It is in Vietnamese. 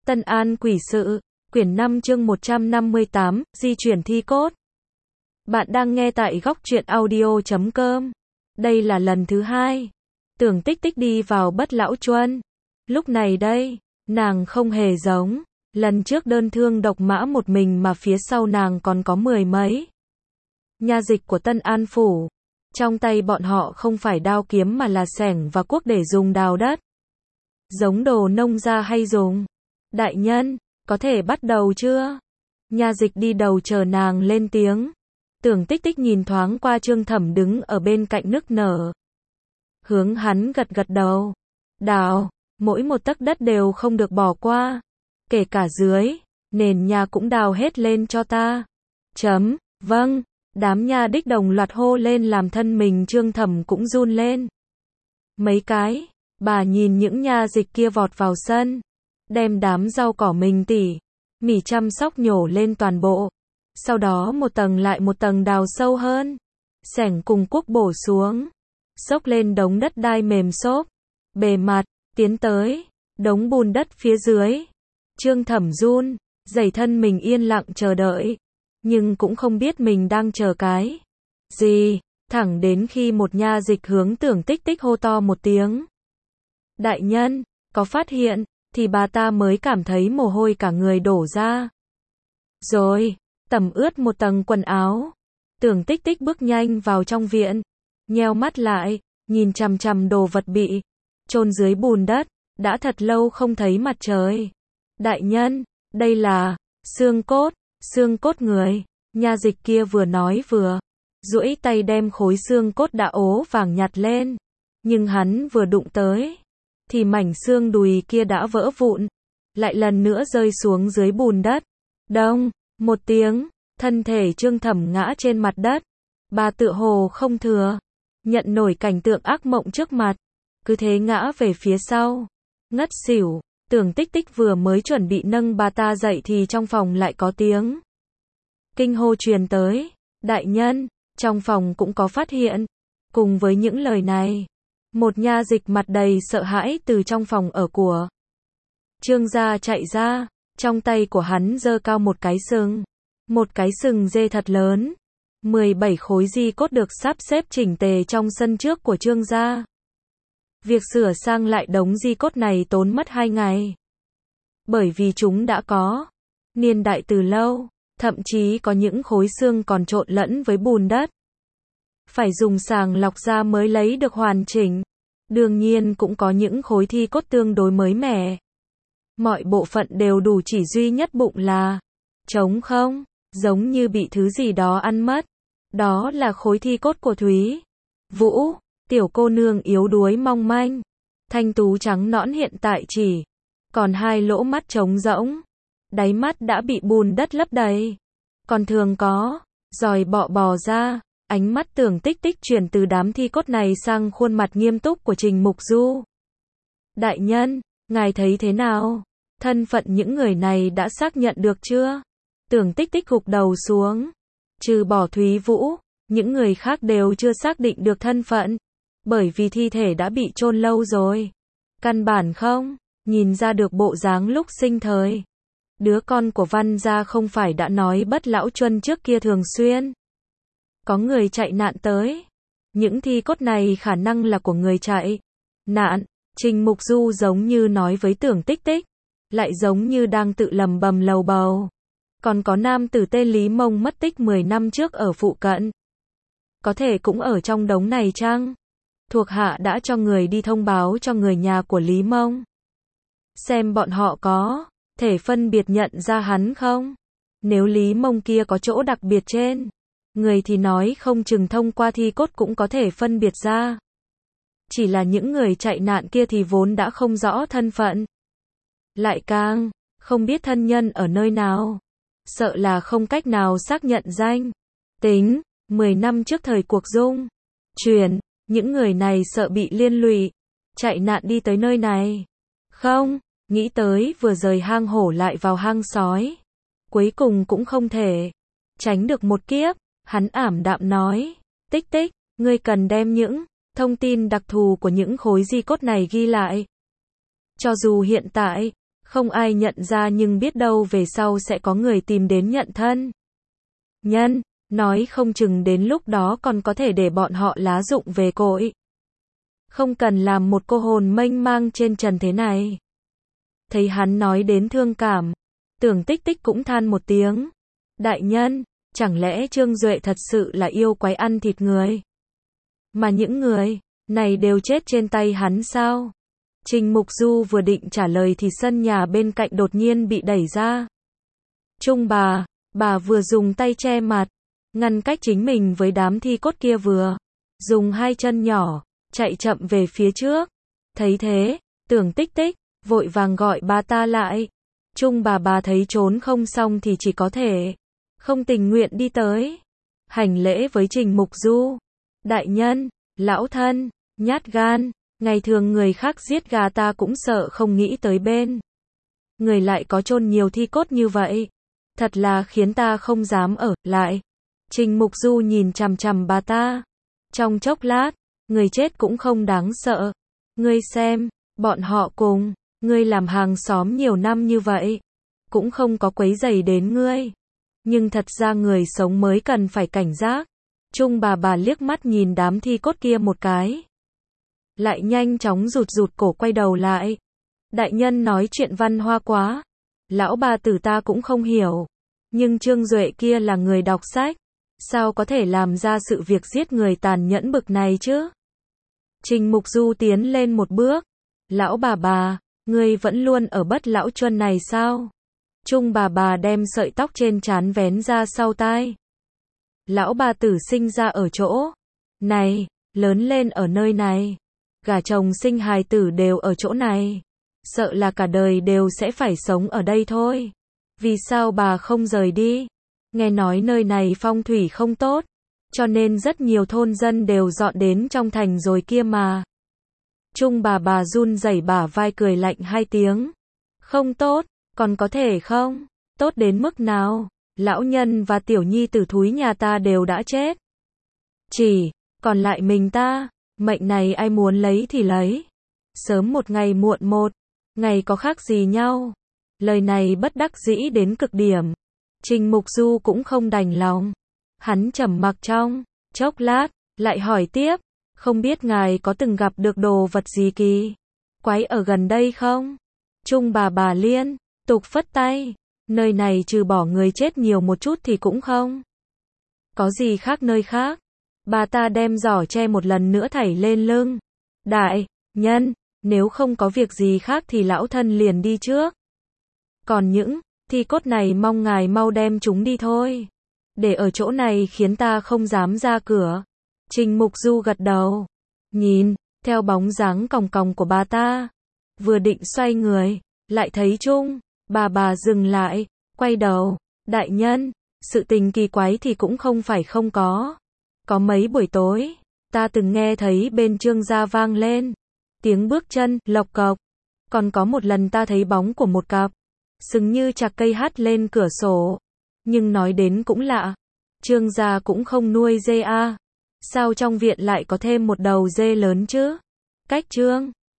Tân An Quỷ Sự, quyển 5 chương 158, di chuyển thi cốt. Bạn đang nghe tại góc truyện audio.com. Đây là lần thứ 2. Tưởng Tích Tích đi vào Bất Lão Chuân. Lúc này đây, nàng không hề giống. Lần trước đơn thương độc mã một mình mà phía sau nàng còn có mười mấy nha dịch của Tân An Phủ. Trong tay bọn họ không phải đao kiếm mà là xẻng và cuốc để dùng đào đất. Giống đồ nông gia hay dùng. Đại nhân, có thể bắt đầu chưa? Nha dịch đi đầu chờ nàng lên tiếng. Tưởng Tích Tích nhìn thoáng qua Trương Thẩm đứng ở bên cạnh nức nở. Hướng hắn gật gật đầu. Đào, mỗi một tấc đất đều không được bỏ qua. Kể cả dưới, nền nhà cũng đào hết lên cho ta. Vâng, đám nha đích đồng loạt hô lên làm thân mình Trương Thẩm cũng run lên. Mấy cái, bà nhìn những nha dịch kia vọt vào sân. Đem đám rau cỏ mình tỉ mỉ chăm sóc nhổ lên toàn bộ. Sau đó một tầng lại một tầng đào sâu hơn. Xẻng cùng cuốc bổ xuống. Xốc lên đống đất đai mềm xốp. Bề mặt, tiến tới. Đống bùn đất phía dưới. Trương Thẩm run, dày thân mình yên lặng chờ đợi. Nhưng cũng không biết mình đang chờ cái gì. Thẳng đến khi một nha dịch hướng Tưởng Tích Tích hô to một tiếng. Đại nhân, có phát hiện, thì bà ta mới cảm thấy mồ hôi cả người đổ ra. Rồi, tẩm ướt một tầng quần áo. Tưởng Tích Tích bước nhanh vào trong viện. Nheo mắt lại, nhìn chằm chằm đồ vật bị chôn dưới bùn đất. Đã thật lâu không thấy mặt trời. Đại nhân, đây là xương cốt người. Nha dịch kia vừa nói vừa duỗi tay đem khối xương cốt đã ố vàng nhặt lên. Nhưng hắn vừa đụng tới thì mảnh xương đùi kia đã vỡ vụn, lại lần nữa rơi xuống dưới bùn đất. Đông, một tiếng, thân thể Trương Thẩm ngã trên mặt đất. Bà tựa hồ không thừa nhận nổi cảnh tượng ác mộng trước mặt, cứ thế ngã về phía sau, ngất xỉu. Tưởng Tích Tích vừa mới chuẩn bị nâng bà ta dậy thì trong phòng lại có tiếng kinh hô truyền tới. Đại nhân, trong phòng cũng có phát hiện. Cùng với những lời này, một nha dịch mặt đầy sợ hãi từ trong phòng ở của Trương gia chạy ra. Trong tay của hắn giơ cao một cái sừng dê thật lớn. 17 khối di cốt được sắp xếp chỉnh tề trong sân trước của Trương gia. Việc sửa sang lại đống di cốt này tốn mất 2 ngày. Bởi vì chúng đã có niên đại từ lâu, thậm chí có những khối xương còn trộn lẫn với bùn đất. Phải dùng sàng lọc ra mới lấy được hoàn chỉnh. Đương nhiên cũng có những khối thi cốt tương đối mới mẻ. Mọi bộ phận đều đủ, chỉ duy nhất bụng là trống không, giống như bị thứ gì đó ăn mất. Đó là khối thi cốt của Thúy Vũ, tiểu cô nương yếu đuối mong manh, thanh tú trắng nõn, hiện tại chỉ còn 2 lỗ mắt trống rỗng, đáy mắt đã bị bùn đất lấp đầy. Còn thường có giòi bò ra. Ánh mắt Tưởng Tích Tích chuyển từ đám thi cốt này sang khuôn mặt nghiêm túc của Trình Mục Du. Đại nhân, ngài thấy thế nào? Thân phận những người này đã xác nhận được chưa? Tưởng Tích Tích gục đầu xuống. Trừ bỏ Thúy Vũ, những người khác đều chưa xác định được thân phận. Bởi vì thi thể đã bị chôn lâu rồi. Căn bản không nhìn ra được bộ dáng lúc sinh thời. Đứa con của Văn gia không phải đã nói Bất Lão Chuân trước kia thường xuyên có người chạy nạn tới. Những thi cốt này khả năng là của người chạy nạn. Trình Mục Du giống như nói với Tưởng Tích Tích, lại giống như đang tự lầm bầm lầu bầu. Còn có nam tử tên Lý Mông mất tích 10 năm trước ở phụ cận. Có thể cũng ở trong đống này chăng? Thuộc hạ đã cho người đi thông báo cho người nhà của Lý Mông. Xem bọn họ có thể phân biệt nhận ra hắn không? Nếu Lý Mông kia có chỗ đặc biệt trên người thì nói không chừng thông qua thi cốt cũng có thể phân biệt ra. Chỉ là những người chạy nạn kia thì vốn đã không rõ thân phận. Lại càng không biết thân nhân ở nơi nào. Sợ là không cách nào xác nhận danh tính. 10 năm trước thời cuộc dung chuyển, những người này sợ bị liên lụy, chạy nạn đi tới nơi này. Không, nghĩ tới vừa rời hang hổ lại vào hang sói. Cuối cùng cũng không thể tránh được một kiếp. Hắn ảm đạm nói, Tích Tích, ngươi cần đem những thông tin đặc thù của những khối di cốt này ghi lại. Cho dù hiện tại Không ai nhận ra nhưng biết đâu về sau sẽ có người tìm đến nhận thân. Nhân, nói không chừng đến lúc đó còn có thể để bọn họ lá dụng về cội. Không cần làm một cô hồn mênh mang trên trần thế này. Thấy hắn nói đến thương cảm, Tưởng Tích Tích cũng than một tiếng. Đại nhân, chẳng lẽ Trương Duệ thật sự là yêu quái ăn thịt người? Mà những người này đều chết trên tay hắn sao? Trình Mục Du vừa định trả lời thì sân nhà bên cạnh đột nhiên bị đẩy ra. Trung bà vừa dùng tay che mặt, ngăn cách chính mình với đám thi cốt kia vừa dùng hai chân nhỏ, chạy chậm về phía trước. Thấy thế, Tưởng Tích Tích vội vàng gọi bà ta lại. Trung bà thấy trốn không xong thì chỉ có thể không tình nguyện đi tới, hành lễ với Trình Mục Du. Đại nhân, lão thân, nhát gan, ngày thường người khác giết gà ta cũng sợ không nghĩ tới bên người lại có chôn nhiều thi cốt như vậy. Thật là khiến ta không dám ở lại. Trình Mục Du nhìn chằm chằm bà ta. Trong chốc lát, người chết cũng không đáng sợ. Ngươi xem, bọn họ cùng ngươi làm hàng xóm nhiều năm như vậy, cũng không có quấy rầy đến ngươi. Nhưng thật ra người sống mới cần phải cảnh giác. Trung bà liếc mắt nhìn đám thi cốt kia một cái, lại nhanh chóng rụt cổ quay đầu lại. Đại nhân nói chuyện văn hoa quá. Lão bà tử ta cũng không hiểu. Nhưng Trương Duệ kia là người đọc sách, sao có thể làm ra sự việc giết người tàn nhẫn bực này chứ? Trình Mục Du tiến lên một bước. Lão bà, ngươi vẫn luôn ở Bất Lão Chuân này sao? Trung bà đem sợi tóc trên trán vén ra sau tai. Lão bà tử sinh ra ở chỗ này, lớn lên ở nơi này, gả chồng sinh hài tử đều ở chỗ này, sợ là cả đời đều sẽ phải sống ở đây thôi. Vì sao bà không rời đi? Nghe nói nơi này phong thủy không tốt, cho nên rất nhiều thôn dân đều dọn đến trong thành rồi kia mà. Trung bà run rẩy bả vai cười lạnh hai tiếng. Không tốt, còn có thể không? Tốt đến mức nào? Lão nhân và tiểu nhi tử thúi nhà ta đều đã chết. Chỉ còn lại mình ta, mệnh này ai muốn lấy thì lấy. Sớm một ngày muộn một ngày có khác gì nhau. Lời này bất đắc dĩ đến cực điểm. Trình Mục Du cũng không đành lòng. Hắn trầm mặc trong chốc lát, lại hỏi tiếp, không biết ngài có từng gặp được đồ vật gì kỳ quái ở gần đây không? Trung bà liên tục phất tay, nơi này trừ bỏ người chết nhiều một chút thì cũng không có gì khác nơi khác. Bà ta đem giỏ tre một lần nữa thảy lên lưng. Đại nhân, nếu không có việc gì khác thì lão thân liền đi trước. Còn những thi cốt này mong ngài mau đem chúng đi thôi. Để ở chỗ này khiến ta không dám ra cửa. Trình Mục Du gật đầu, nhìn theo bóng dáng còng còng của bà ta, vừa định xoay người, lại thấy Trung bà dừng lại, quay đầu. Đại nhân, sự tình kỳ quái thì cũng không phải không có. Có mấy buổi tối, ta từng nghe thấy bên Trương gia vang lên tiếng bước chân lộc cộc. Còn có một lần ta thấy bóng của một cặp sừng như chạc cây hắt lên cửa sổ. Nhưng nói đến cũng lạ, Trương gia cũng không nuôi dê à. Sao trong viện lại có thêm một đầu dê lớn chứ? Cách Trương